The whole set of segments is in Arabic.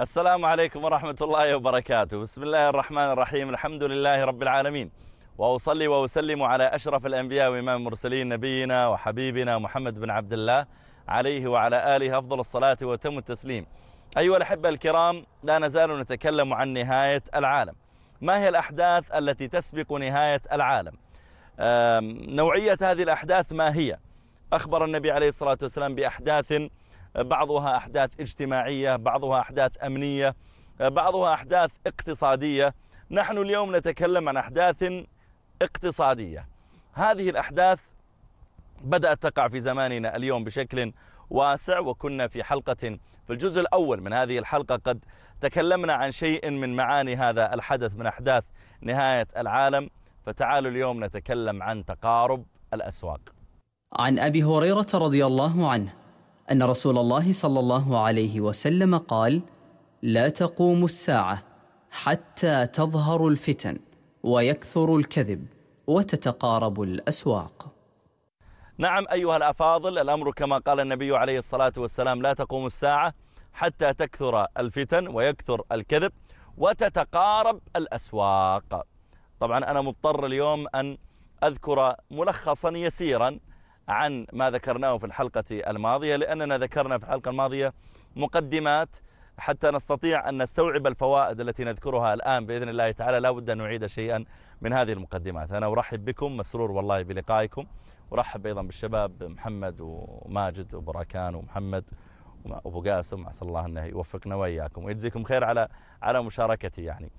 السلام عليكم ورحمة الله وبركاته. بسم الله الرحمن الرحيم. الحمد لله رب العالمين، وأصلي وأسلم على أشرف الأنبياء وإمام المرسلين نبينا وحبيبنا محمد بن عبد الله عليه وعلى آله أفضل الصلاة وتم التسليم. أيها الأحبة الكرام، لا نزال نتكلم عن نهاية العالم. ما هي الأحداث التي تسبق نهاية العالم؟ نوعية هذه الأحداث ما هي؟ أخبر النبي عليه الصلاة والسلام بأحداث، بعضها أحداث اجتماعية، بعضها أحداث أمنية، بعضها أحداث اقتصادية. نحن اليوم نتكلم عن أحداث اقتصادية. هذه الأحداث بدأت تقع في زماننا اليوم بشكل واسع، وكنا في حلقة في الجزء الأول من هذه الحلقة قد تكلمنا عن شيء من معاني هذا الحدث من أحداث نهاية العالم. فتعالوا اليوم نتكلم عن تقارب الأسواق. عن أبي هريرة رضي الله عنه أن رسول الله صلى الله عليه وسلم قال: لا تقوم الساعة حتى تظهر الفتن ويكثر الكذب وتتقارب الأسواق. نعم أيها الأفاضل، الأمر كما قال النبي عليه الصلاة والسلام: لا تقوم الساعة حتى تكثر الفتن ويكثر الكذب وتتقارب الأسواق. طبعا أنا مضطر اليوم أن أذكر ملخصا يسيرا عن ما ذكرناه في الحلقة الماضية، لأننا ذكرنا في الحلقة الماضية مقدمات حتى نستطيع أن نستوعب الفوائد التي نذكرها الآن بإذن الله تعالى. لا بد أن نعيد شيئا من هذه المقدمات. أنا أرحب بكم، مسرور والله بلقائكم، ورحب أيضا بالشباب محمد وماجد وبراكان ومحمد وأبو قاسم. أسأل الله أنه يوفقنا وإياكم ويجزيكم خير على مشاركتي يعني.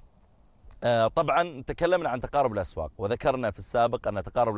طبعا تكلمنا عن تقارب الأسواق، وذكرنا في السابق أن تقارب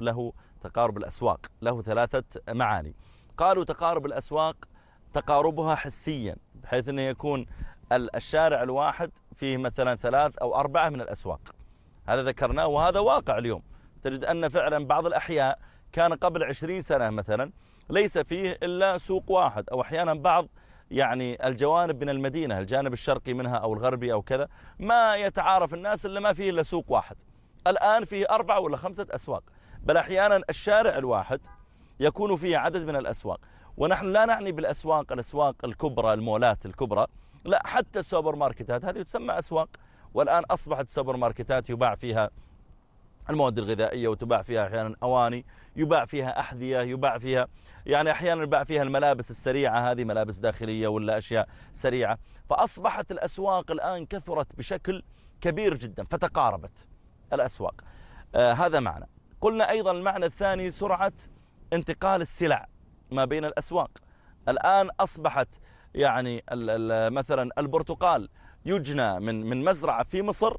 الأسواق له ثلاثة معاني. قالوا تقارب الأسواق تقاربها حسيا، بحيث أنه يكون الشارع الواحد فيه مثلا 3 أو 4 من الأسواق. هذا ذكرناه وهذا واقع اليوم. تجد أن فعلا بعض الأحياء كان قبل 20 سنة مثلا ليس فيه إلا سوق واحد، أو أحيانا بعض يعني الجوانب من المدينة، الجانب الشرقي منها أو الغربي أو كذا، ما يتعارف الناس إلا ما فيه إلا سوق واحد. الآن فيه 4 ولا 5 أسواق، بل أحيانا الشارع الواحد يكون فيه عدد من الأسواق. ونحن لا نعني بالأسواق الأسواق الكبرى، المولات الكبرى، لا، حتى السوبر ماركتات هذه تسمى أسواق. والآن أصبحت السوبر ماركتات يباع فيها المواد الغذائية، وتباع فيها أحيانا أواني، يباع فيها أحذية، يباع فيها يعني أحيانا يباع فيها الملابس السريعة، هذه ملابس داخلية ولا أشياء سريعة. فأصبحت الأسواق الآن كثرت بشكل كبير جدا، فتقاربت الأسواق. هذا معنى. قلنا أيضا المعنى الثاني سرعة انتقال السلع ما بين الأسواق. الآن أصبحت يعني مثلا البرتقال يجنى من مزرعة في مصر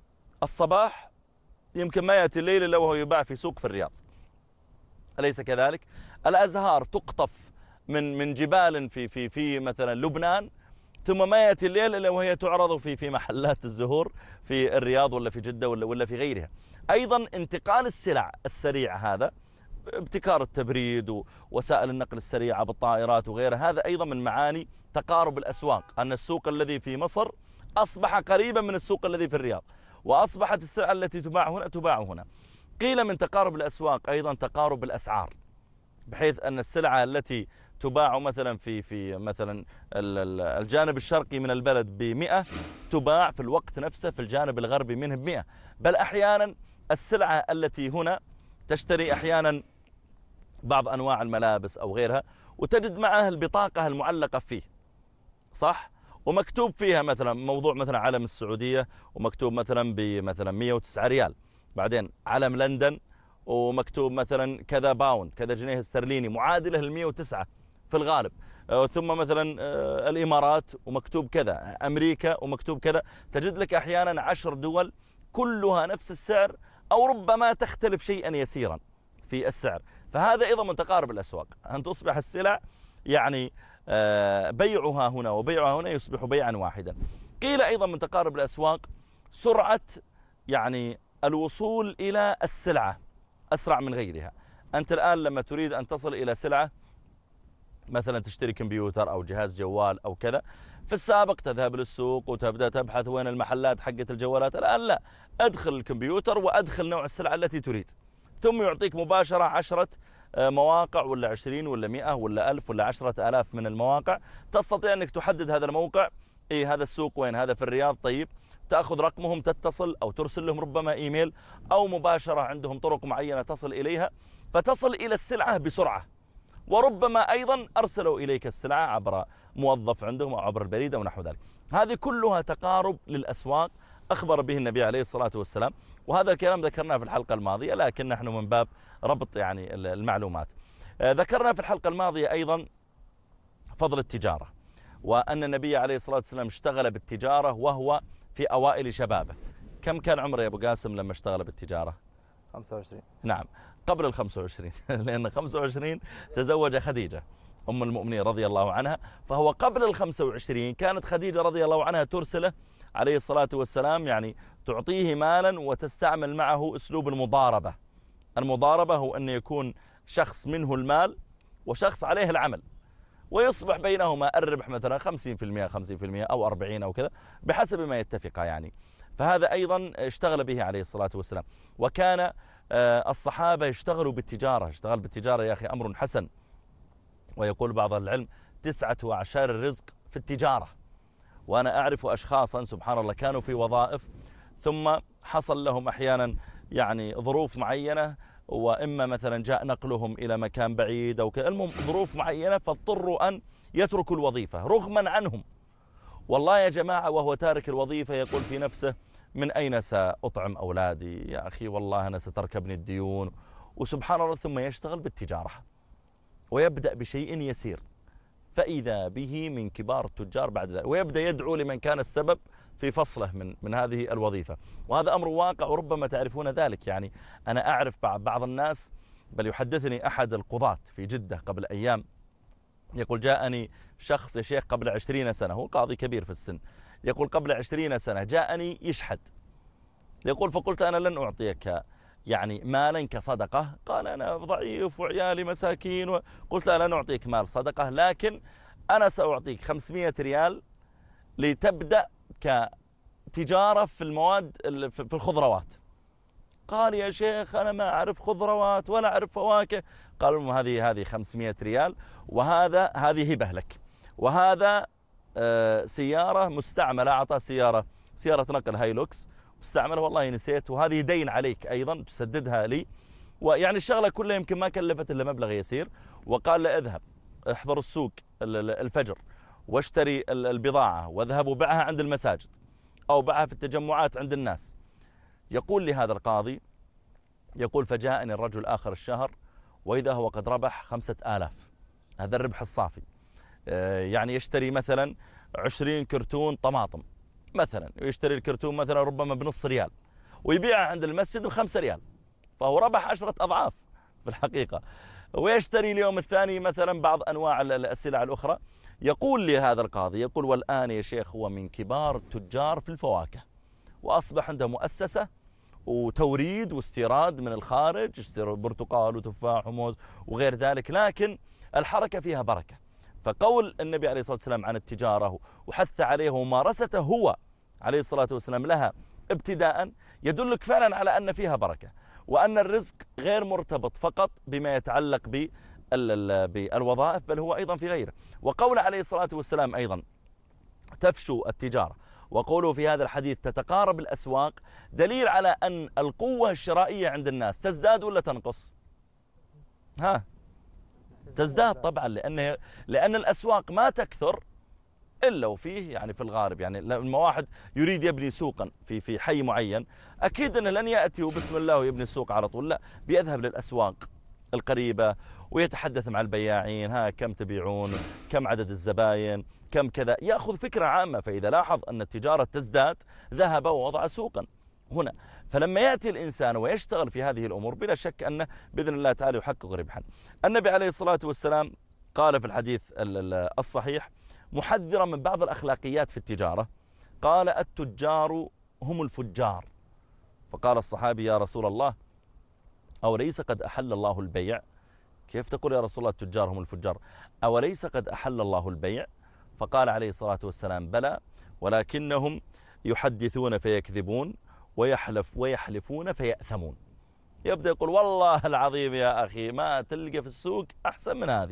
الصباح، يمكن ما يأتي الليل إلا وهو يباع في سوق في الرياض، أليس كذلك؟ الأزهار تقطف من جبال في مثلا لبنان، ثم ما يأتي الليل إلا وهي تعرض في محلات الزهور في الرياض ولا في جدة ولا في غيرها. أيضا انتقال السلع السريع، هذا ابتكار التبريد ووسائل النقل السريعة بالطائرات وغيرها، هذا أيضا من معاني تقارب الأسواق، أن السوق الذي في مصر أصبح قريبا من السوق الذي في الرياض، وأصبحت السلع التي تباع هنا. قيل من تقارب الأسواق أيضا تقارب الأسعار، بحيث أن السلعة التي تباع مثلا في مثلا الجانب الشرقي من البلد ب100 تباع في الوقت نفسه في الجانب الغربي منه ب100. بل أحيانا السلعة التي هنا تشتري أحيانا بعض أنواع الملابس أو غيرها، وتجد معها البطاقة المعلقة فيه، صح؟ ومكتوب فيها مثلا موضوع مثلا علم السعودية، ومكتوب مثلا بمثلا 109 ريال، بعدين علم لندن ومكتوب مثلا كذا باوند، كذا جنيه استرليني معادلة ل109 في الغالب، ثم مثلا الإمارات ومكتوب كذا، أمريكا ومكتوب كذا. تجد لك أحيانا 10 دول كلها نفس السعر، أو ربما تختلف شيئا يسيرا في السعر. فهذا أيضا من تقارب الأسواق، أن تصبح السلع يعني بيعها هنا وبيعها هنا يصبح بيعا واحدا. قيل أيضا من تقارب الأسواق سرعة يعني الوصول إلى السلعة أسرع من غيرها. أنت الآن لما تريد أن تصل إلى سلعة، مثلا تشتري كمبيوتر أو جهاز جوال أو كذا، في السابق تذهب للسوق وتبدأ تبحث وين المحلات حقت الجوالات. الآن لا، أدخل الكمبيوتر وأدخل نوع السلعة التي تريد، ثم يعطيك مباشرة 10 مواقع ولا 20 ولا 100 ولا 1000 ولا 10,000 من المواقع. تستطيع أنك تحدد هذا الموقع إيه هذا السوق وين؟ هذا في الرياض. طيب تأخذ رقمهم، تتصل أو ترسل لهم ربما إيميل أو مباشرة، عندهم طرق معينة تصل إليها، فتصل إلى السلعة بسرعة. وربما أيضا أرسلوا إليك السلعة عبر موظف عندهم أو عبر البريد أو نحو ذلك. هذه كلها تقارب للأسواق أخبر به النبي عليه الصلاة والسلام. وهذا الكلام ذكرناه في الحلقة الماضية، لكن نحن من باب ربط يعني المعلومات. ذكرنا في الحلقة الماضية أيضا فضل التجارة، وأن النبي عليه الصلاة والسلام اشتغل بالتجارة وهو في أوائل شبابه. كم كان عمره يا أبو قاسم لما اشتغل بالتجارة؟ 25. نعم، قبل 25 لأن 25 تزوج خديجة أم المؤمنين رضي الله عنها، فهو قبل 25 كانت خديجة رضي الله عنها ترسله عليه الصلاة والسلام، يعني تعطيه مالا وتستعمل معه أسلوب المضاربة. المضاربة هو أن يكون شخص منه المال وشخص عليه العمل، ويصبح بينهما الربح مثلا 50% 50% أو 40 أو كذا بحسب ما يتفقا يعني. فهذا أيضا اشتغل به عليه الصلاة والسلام. وكان الصحابة يشتغلوا بالتجارة. اشتغل بالتجارة يا أخي أمر حسن. ويقول بعض العلم 9 أعشار الرزق في التجارة. وأنا أعرف أشخاصا سبحان الله كانوا في وظائف ثم حصل لهم أحيانا يعني ظروف معينة، وإما مثلا جاء نقلهم إلى مكان بعيد أو كذا، المهم ظروف معينة فاضطروا أن يتركوا الوظيفة رغما عنهم. والله يا جماعة وهو تارك الوظيفة يقول في نفسه من أين سأطعم أولادي يا أخي، والله أنا ستركبني الديون. وسبحان الله ثم يشتغل بالتجارة ويبدأ بشيء يسير، فإذا به من كبار التجار بعد ذلك، ويبدأ يدعو لمن كان السبب في فصله من هذه الوظيفة. وهذا أمر واقع وربما تعرفون ذلك. يعني أنا أعرف بعض الناس، بل يحدثني أحد القضاة في جدة قبل أيام يقول جاءني شخص يا شيخ قبل 20 سنة، هو قاضي كبير في السن، يقول قبل 20 سنة جاءني يشحد، يقول فقلت أنا لن أعطيك يعني مالا كصدقة. قال أنا ضعيف وعيالي مساكين، قلت لا لن أعطيك مال صدقة، لكن أنا سأعطيك 500 ريال لتبدأ كتجارة في المواد في الخضروات. قال يا شيخ أنا ما أعرف خضروات ولا أعرف فواكه. قال هذه 500 ريال، هذه هبة لك، وهذا سيارة مستعملة، أعطى سيارة نقل هايلوكس مستعملة والله نسيت، وهذه دين عليك أيضا تسددها لي. ويعني الشغلة كلها يمكن ما كلفت إلا مبلغ يسير. وقال له اذهب احضر السوق الفجر واشتري البضاعة واذهب وبعها عند المساجد أو بعها في التجمعات عند الناس. يقول لي هذا القاضي، يقول فجاءني الرجل آخر الشهر وإذا هو قد ربح 5000. هذا الربح الصافي. يعني يشتري مثلا 20 كرتون طماطم مثلا، ويشتري الكرتون مثلا ربما بنص ريال ويبيعها عند المسجد ب5 ريال، فهو ربح 10 أضعاف في الحقيقة. ويشتري اليوم الثاني مثلا بعض أنواع السلع الأخرى. يقول لي هذا القاضي، يقول والآن يا شيخ هو من كبار التجار في الفواكه، وأصبح عنده مؤسسة وتوريد واستيراد من الخارج، برتقال وتفاح وموز وغير ذلك، لكن الحركة فيها بركة. فقول النبي عليه الصلاة والسلام عن التجارة وحث عليه ومارسته هو عليه الصلاة والسلام لها ابتداء يدلك فعلا على أن فيها بركة، وأن الرزق غير مرتبط فقط بما يتعلق بالوظائف، بل هو أيضا في غيره. وقول عليه الصلاة والسلام أيضا تفشو التجارة، وقوله في هذا الحديث تتقارب الأسواق، دليل على أن القوة الشرائية عند الناس تزداد ولا تنقص؟ تزداد طبعا، لأن الأسواق ما تكثر إلا وفيه يعني في الغالب، يعني لما واحد يريد يبني سوقا في حي معين أكيد أنه لن يأتي وبسم الله ويبني السوق على طول، لا، بيذهب للأسواق القريبة ويتحدث مع البياعين، كم تبيعون، كم عدد الزباين، كم كذا، يأخذ فكرة عامة. فإذا لاحظ أن التجارة تزداد ذهب ووضع سوقا هنا. فلما يأتي الإنسان ويشتغل في هذه الأمور بلا شك أنه بإذن الله تعالى يحقق ربحا. النبي عليه الصلاة والسلام قال في الحديث الصحيح محذرا من بعض الأخلاقيات في التجارة، قال التجار هم الفجار. فقال الصحابي يا رسول الله أوليس قد أحل الله البيع؟ كيف تقول يا رسول الله التجار هم الفجار؟ أوليس قد أحل الله البيع؟ فقال عليه الصلاة والسلام بلى، ولكنهم يحدثون فيكذبون ويحلفون فيأثمون. يبدأ يقول والله العظيم يا أخي ما تلقى في السوق أحسن من هذه،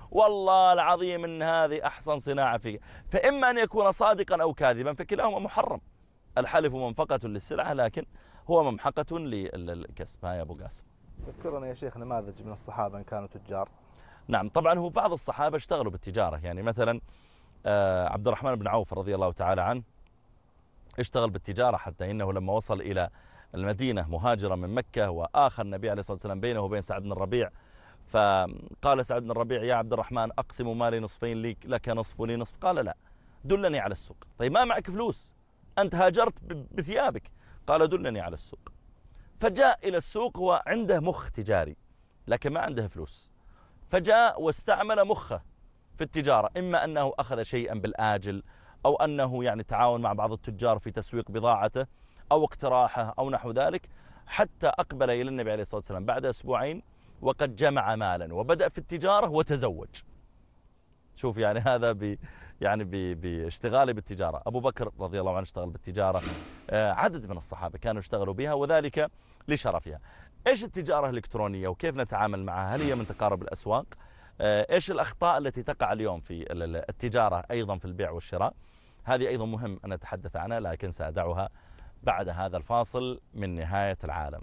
والله العظيم إن هذه أحسن صناعة فيك. فإما أن يكون صادقا أو كاذبا، فكلاهما محرم. الحلف منفقة للسلعة، لكن هو ممحقة للكسب. يا أبو قاسم. ذكرنا يا شيخ نماذج من الصحابة إن كانوا تجار. نعم، طبعا هو بعض الصحابة اشتغلوا بالتجارة، يعني مثلا عبد الرحمن بن عوف رضي الله تعالى عنه اشتغل بالتجارة، حتى إنه لما وصل إلى المدينة مهاجرا من مكة، وآخر النبي عليه الصلاة والسلام بينه وبين سعد بن الربيع، فقال سعد بن الربيع: يا عبد الرحمن أقسم مالي نصفين، لك نصف ولي نصف. قال: لا، دلني على السوق. طيب ما معك فلوس، أنت هاجرت بثيابك. قال: دلني على السوق. فجاء إلى السوق وعنده مخ تجاري، لكن ما عنده فلوس، فجاء واستعمل مخه في التجارة، إما أنه أخذ شيئا بالآجل، أو أنه يعني تعاون مع بعض التجار في تسويق بضاعته، أو اقتراحه أو نحو ذلك، حتى أقبل إلى النبي عليه الصلاة والسلام بعد أسبوعين وقد جمع مالا وبدأ في التجارة وتزوج. شوف يعني هذا باشتغاله بالتجارة. أبو بكر رضي الله عنه اشتغل بالتجارة، عدد من الصحابة كانوا اشتغلوا بها، وذلك لشرفها. إيش التجارة الإلكترونية وكيف نتعامل معها؟ هل هي من تقارب الأسواق؟ إيش الأخطاء التي تقع اليوم في التجارة أيضا في البيع والشراء؟ هذه أيضا مهم أن نتحدث عنها، لكن سأدعها بعد هذا الفاصل من نهاية العالم.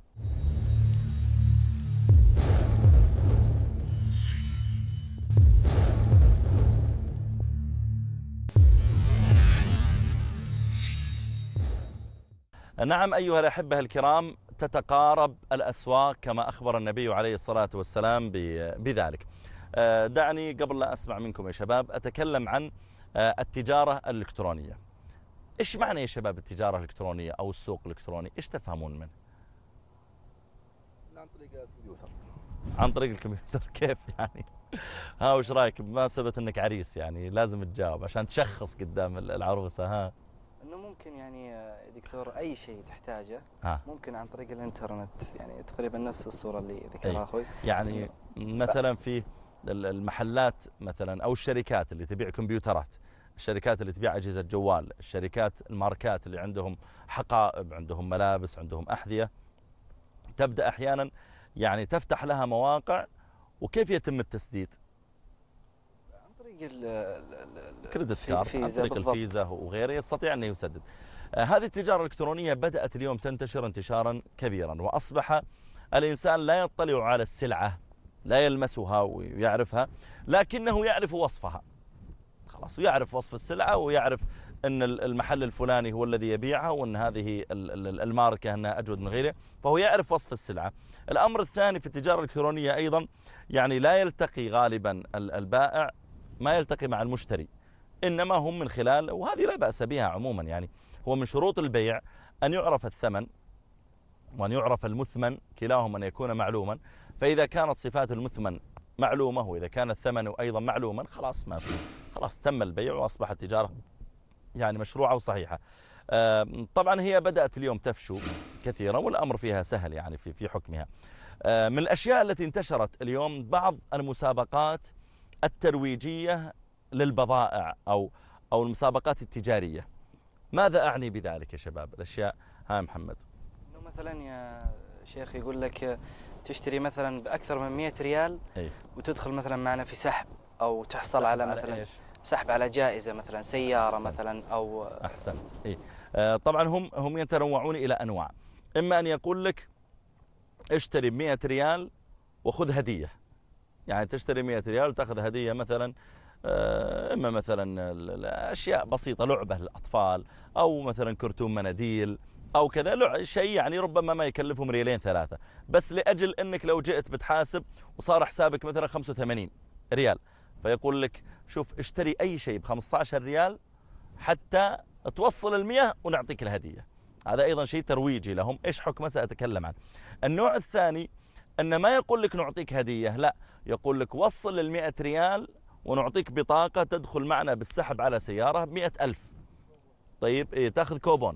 نعم أيها الأحبة الكرام، تتقارب الأسواق كما أخبر النبي عليه الصلاة والسلام بذلك. دعني قبل لا أسمع منكم يا شباب أتكلم عن التجارة الإلكترونية. إيش معنى يا شباب التجارة الإلكترونية أو السوق الإلكتروني؟ إيش تفهمون منه؟ عن طريق الكمبيوتر. عن طريق الكمبيوتر كيف يعني؟ وش رأيك بمناسبة أنك عريس؟ يعني لازم تجاوب عشان تشخص قدام العروسة. انه ممكن يعني دكتور اي شيء تحتاجه ممكن عن طريق الانترنت، يعني تقريبا نفس الصورة اللي ذكرها اخوي. يعني مثلا في المحلات مثلا او الشركات اللي تبيع كمبيوترات، الشركات اللي تبيع اجهزة جوال، الشركات الماركات اللي عندهم حقائب، عندهم ملابس، عندهم احذية، تبدأ احيانا يعني تفتح لها مواقع. وكيف يتم التسديد؟ كريدت كارد، عن طريق الفيزا وغيره يستطيع أن يسدد. هذه التجارة الإلكترونية بدأت اليوم تنتشر انتشارا كبيرا، وأصبح الإنسان لا يطلع على السلعة، لا يلمسها ويعرفها، لكنه يعرف وصفها. خلاص، ويعرف وصف السلعة، ويعرف أن المحل الفلاني هو الذي يبيعها، وأن هذه الماركة أنها أجود من غيره، فهو يعرف وصف السلعة. الأمر الثاني في التجارة الإلكترونية أيضا يعني لا يلتقي غالبا البائع، ما يلتقي مع المشتري، إنما هم من خلال، وهذه لا بأس بها عموما، يعني هو من شروط البيع أن يعرف الثمن وأن يعرف المثمن، كلاهما أن يكون معلوما. فإذا كانت صفات المثمن معلومة وإذا كان الثمن أيضا معلوما، خلاص ما في، خلاص تم البيع وأصبحت التجارة يعني مشروعة وصحيحة. طبعا هي بدأت اليوم تفشو كثيرا، والأمر فيها سهل يعني في حكمها. من الأشياء التي انتشرت اليوم بعض المسابقات الترويجية للبضائع أو المسابقات التجارية. ماذا أعني بذلك يا شباب؟ الأشياء محمد. إنه مثلا يا شيخ يقول لك تشتري مثلا بأكثر من 100 ريال وتدخل مثلا معنا في سحب، أو تحصل على مثلا سحب على جائزة مثلا سيارة مثلا أو أحسنت. طبعا هم يتنوعون إلى أنواع. إما أن يقول لك اشتري 100 ريال وخذ هدية، يعني تشتري 100 ريال وتأخذ هدية مثلا، إما مثلا أشياء بسيطة، لعبة للأطفال، أو مثلا كرتون مناديل أو كذا، شيء يعني ربما ما يكلفهم ريالين ثلاثة، بس لأجل أنك لو جئت بتحاسب وصار حسابك مثلا 85 ريال، فيقول لك شوف اشتري أي شيء ب15 ريال حتى توصل 100 ونعطيك الهدية. هذا أيضا شيء ترويجي لهم. إيش حكمه سأتكلم عنه. النوع الثاني أن ما يقول لك نعطيك هدية، لا، يقول لك وصل 100 ريال ونعطيك بطاقة تدخل معنا بالسحب على سيارة ب100,000. طيب تأخذ كوبون.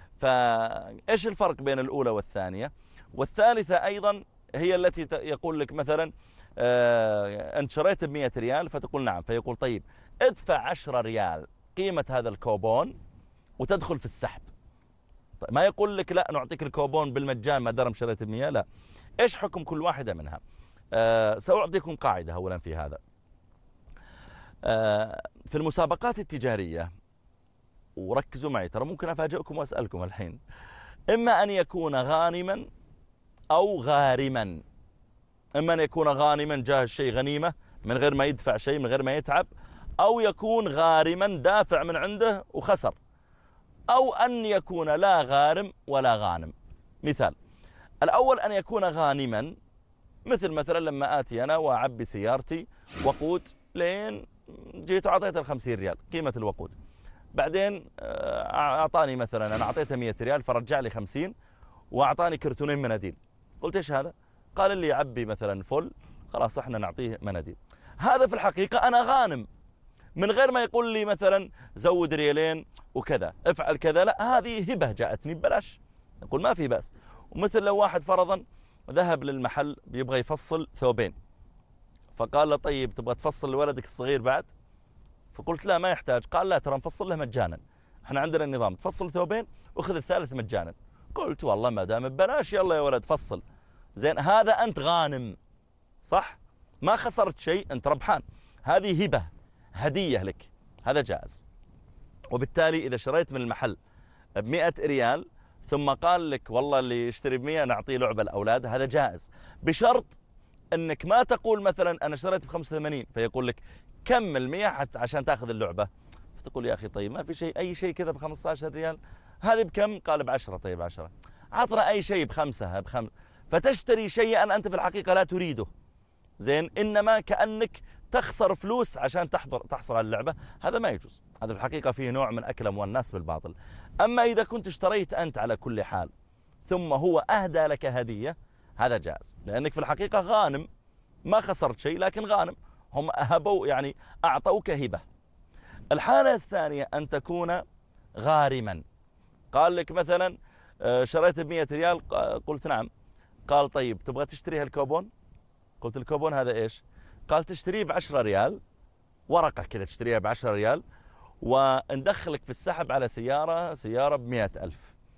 فإيش الفرق بين الأولى والثانية؟ والثالثة أيضا هي التي يقول لك مثلا أنت شريت ب100 ريال، فتقول نعم، فيقول طيب ادفع 10 ريال قيمة هذا الكوبون وتدخل في السحب. طيب ما يقول لك لا نعطيك الكوبون بالمجان ما دام شريت ب100، لا. إيش حكم كل واحدة منها؟ سأعطيكم قاعدة أولا في هذا. في المسابقات التجارية، وركزوا معي ترى ممكن أفاجئكم وأسألكم الحين، إما أن يكون غانما أو غارما. إما أن يكون غانما جاه الشيء غنيمة من غير ما يدفع شيء، من غير ما يتعب، أو يكون غارما دافع من عنده وخسر، أو أن يكون لا غارم ولا غانم. مثال الأول أن يكون غانما، مثلا لما آتي أنا وأعبي سيارتي وقود لين جيت وعطيته 50 ريال قيمة الوقود، بعدين أعطاني مثلا، أنا أعطيته 100 ريال فرجع لي 50 وأعطاني كرتونين مناديل. قلت إيش هذا؟ قال اللي يعبي مثلا فل خلاص احنا نعطيه مناديل. هذا في الحقيقة أنا غانم من غير ما يقول لي مثلا زود ريالين وكذا افعل كذا، لا، هذه هبة جاءتني ببلاش، نقول ما في بأس. ومثل لو واحد فرضا ذهب للمحل بيبغى يفصل ثوبين، فقال له طيب تبغى تفصل لولدك الصغير بعد؟ فقلت لا ما يحتاج. قال لا ترى نفصل له مجانا، احنا عندنا النظام تفصل ثوبين واخذ الثالث مجانا. قلت والله ما دام ببلاش يلا يا ولد فصل. زين، هذا أنت غانم صح، ما خسرت شيء، أنت ربحان، هذه هبة هدية لك، هذا جائز. وبالتالي إذا شريت من المحل ب100 ريال ثم قال لك والله اللي يشتري ب100 نعطيه لعبة الأولاد، هذا جائز، بشرط أنك ما تقول مثلا أنا اشتريت ب85 فيقول لك كمل 100 حتى عشان تأخذ اللعبة، فتقول يا أخي طيب ما في شيء، أي شيء كذا ب15 ريال، هذه بكم؟ قال ب10. طيب 10 عطنا أي شيء ب5 فتشتري شيئا أنت في الحقيقة لا تريده. زين، إنما كأنك تخسر فلوس عشان تحصل على اللعبة، هذا ما يجوز، هذا في الحقيقة فيه نوع من أكل أموال الناس بالباطل. أما إذا كنت اشتريت أنت على كل حال ثم هو أهدى لك هدية، هذا جائز، لأنك في الحقيقة غانم، ما خسرت شيء لكن غانم، هم هبوا يعني أعطوك هبة. الحالة الثانية أن تكون غارما، قال لك مثلا شريت ب100 ريال، قلت نعم، قال طيب تبغى تشتري هالكوبون؟ قلت الكوبون هذا إيش؟ قال تشتريه ب10 ريال، ورقة كذا تشتريها ب10 ريال وندخلك في السحب على سيارة ب100,000.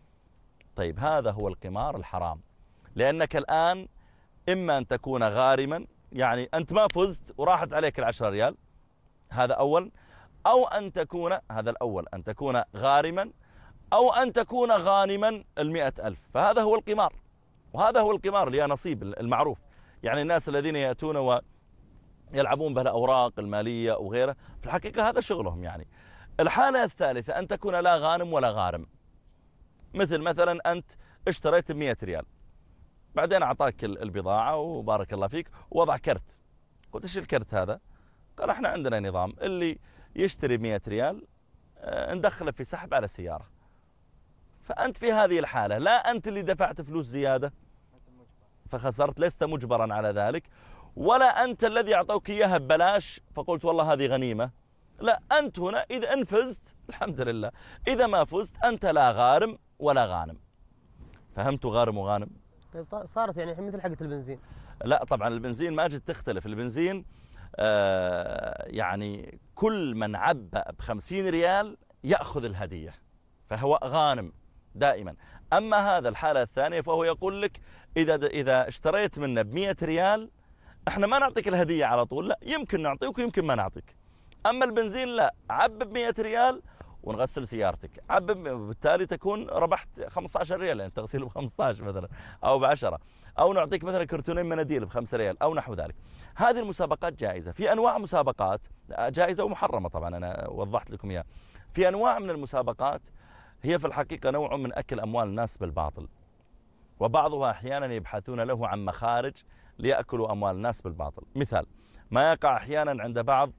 طيب هذا هو القمار الحرام، لأنك الآن إما أن تكون غارما، يعني أنت ما فزت وراحت عليك 10 ريال، هذا أول، أو أن تكون، هذا الأول أن تكون غارما، أو أن تكون غانما 100,000، فهذا هو القمار، وهذا هو القمار اللي نصيب المعروف، يعني الناس الذين يأتون ويلعبون بالأوراق المالية وغيره، في الحقيقة هذا شغلهم يعني. الحالة الثالثة أن تكون لا غانم ولا غارم، مثلا أنت اشتريت ب100 ريال، بعدين أعطاك البضاعة وبارك الله فيك ووضع كرت، قلت إيش الكرت هذا؟ قال احنا عندنا نظام اللي يشتري 100 ريال ندخله في سحب على سيارة. فأنت في هذه الحالة لا أنت اللي دفعت فلوس زيادة فخسرت، لست مجبرا على ذلك، ولا أنت الذي أعطوك إياها ببلاش فقلت والله هذه غنيمة، لا، أنت هنا إذا إن فزت الحمد لله، إذا ما فزت أنت لا غارم ولا غانم. فهمتوا غارم وغانم؟ طيب صارت يعني مثل حقة البنزين؟ لا طبعا البنزين ما جد تختلف، البنزين يعني كل من عبأ ب50 ريال يأخذ الهدية فهو غانم دائما. أما هذا الحالة الثانية فهو يقول لك إذا اشتريت منه ب100 ريال احنا ما نعطيك الهدية على طول، لا، يمكن نعطيك ويمكن ما نعطيك. أما البنزين لا، عبب 100 ريال ونغسل سيارتك، عبب، بالتالي تكون ربحت 15 ريال، يعني تغسيل ب15 مثلا أو ب10، أو نعطيك مثلا كرتونين مناديل ب5 ريال أو نحو ذلك. هذه المسابقات جائزة. في أنواع مسابقات جائزة ومحرمة طبعا، أنا وضحت لكم إياها. في أنواع من المسابقات هي في الحقيقة نوع من أكل أموال الناس بالباطل، وبعضها أحيانا يبحثون له عن مخارج ليأكلوا أموال الناس بالباطل. مثال ما يقع أحيانا عند بعض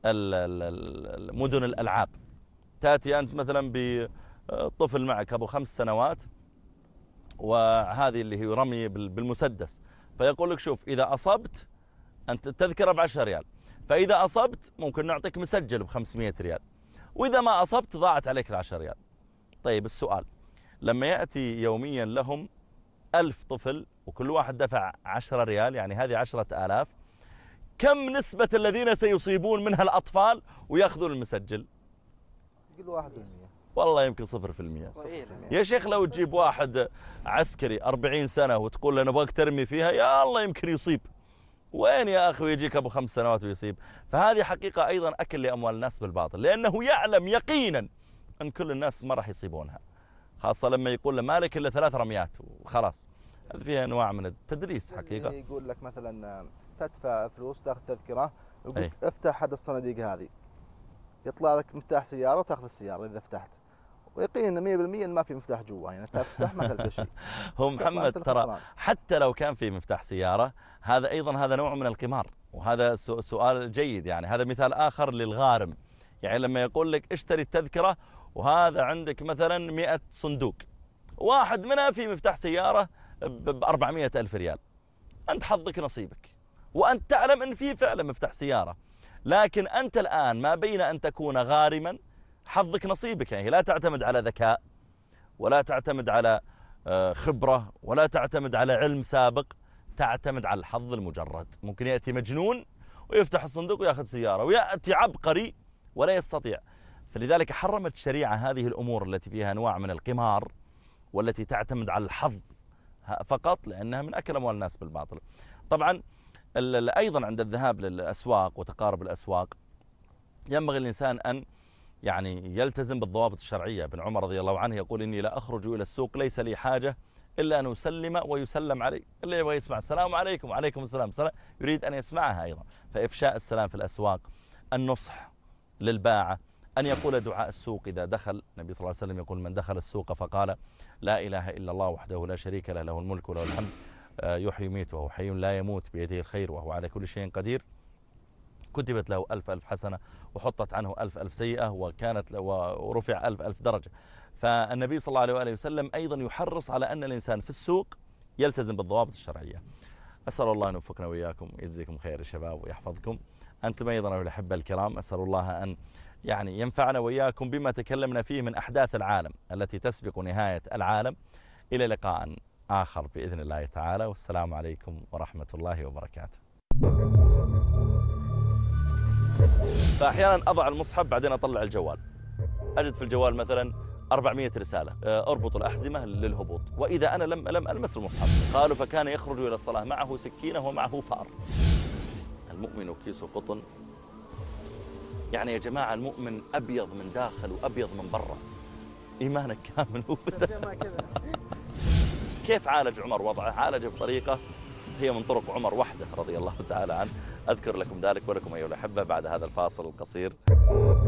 مدن الألعاب، تأتي أنت مثلا بطفل معك أبو 5 سنوات وهذه اللي هي رمي بالمسدس، فيقول لك شوف إذا أصبت أنت تذكره ب10 ريال، فإذا أصبت ممكن نعطيك مسجل ب500 ريال، وإذا ما أصبت ضاعت عليك 10 ريال. طيب السؤال، لما يأتي يوميا لهم 1000 طفل وكل واحد دفع 10 ريال، يعني هذه 10,000، كم نسبة الذين سيصيبون منها الأطفال ويأخذون المسجل؟ يقول 1%. والله يمكن 0%. يا شيخ لو تجيب واحد عسكري 40 سنة وتقول له نبغاك ترمي فيها، يا الله يمكن يصيب، وين يا أخي ويجيك أبو 5 سنوات ويصيب. فهذه حقيقة أيضا أكل لأموال الناس بالباطل، لأنه يعلم يقينا أن كل الناس ما راح يصيبونها، خاصة لما يقول له مالك إلا 3 رميات وخلاص. هذه فيها أنواع من التدليس حقيقة. يقول لك مثلا تدفع فلوس تاخذ تذكرة، يقول افتح أحد الصناديق هذه، يطلع لك مفتاح سيارة وتاخذ السيارة إذا فتحت، ويقين 100% إن ما في مفتاح جوا، يعني تفتح ما تلقى شيء. هو محمد ترى حتى لو كان في مفتاح سيارة، هذا أيضا هذا نوع من القمار، وهذا سؤال جيد. يعني هذا مثال آخر للغارم. يعني لما يقول لك اشتري التذكرة وهذا عندك مثلا 100 صندوق، واحد منها في مفتاح سيارة ب400,000 ريال، أنت حظك نصيبك، وأنت تعلم أن فيه فعلا مفتاح سيارة، لكن أنت الآن ما بين أن تكون غارما حظك نصيبك. يعني لا تعتمد على ذكاء، ولا تعتمد على خبرة، ولا تعتمد على علم سابق، تعتمد على الحظ المجرد. ممكن يأتي مجنون ويفتح الصندوق ويأخذ سيارة، ويأتي عبقري ولا يستطيع. فلذلك حرمت الشريعة هذه الأمور التي فيها أنواع من القمار والتي تعتمد على الحظ فقط، لأنها من أكل أموال الناس بالباطل. طبعا أيضا عند الذهاب للأسواق وتقارب الأسواق ينبغي الإنسان أن يعني يلتزم بالضوابط الشرعية. ابن عمر رضي الله عنه يقول إني لا أخرج إلى السوق ليس لي حاجة إلا أن أسلم ويسلم علي. اللي يبغى يسمع السلام عليكم وعليكم السلام يريد أن يسمعها أيضا. فإفشاء السلام في الأسواق، النصح للباعة، أن يقول دعاء السوق إذا دخل. النبي صلى الله عليه وسلم يقول من دخل السوق فقال لا إله إلا الله وحده لا شريك له، له الملك وله الحمد يحيي ويميت وهو حي لا يموت بيده الخير وهو على كل شيء قدير، كتبت له 1000 حسنة وحطت عنه 1000 سيئة، ورفع 1000 درجة. فالنبي صلى الله عليه وآله وسلم أيضا يحرص على أن الإنسان في السوق يلتزم بالضوابط الشرعية. أسأل الله أن يوفقنا وإياكم، يجزيكم خير يا شباب ويحفظكم. أنتم أيضا أيها الأحبة الكرام، أسأل الله أن يعني ينفعنا وإياكم بما تكلمنا فيه من أحداث العالم التي تسبق نهاية العالم. إلى لقاء آخر بإذن الله تعالى، والسلام عليكم ورحمة الله وبركاته. فأحيانا أضع المصحف بعدين أطلع الجوال، أجد في الجوال مثلا 400 رسالة أربط الأحزمة للهبوط، وإذا أنا لم ألمس المصحف. قالوا فكان يخرج إلى الصلاة معه سكينة ومعه فأر. المؤمن كيس قطن. يعني يا جماعة المؤمن أبيض من داخل وأبيض من برا، إيمانك كامل. كيف عالج عمر وضعه؟ عالج بطريقة هي من طرق عمر وحده رضي الله تعالى عنه. أذكر لكم ذلك ولكم أيها الأحبة بعد هذا الفاصل القصير.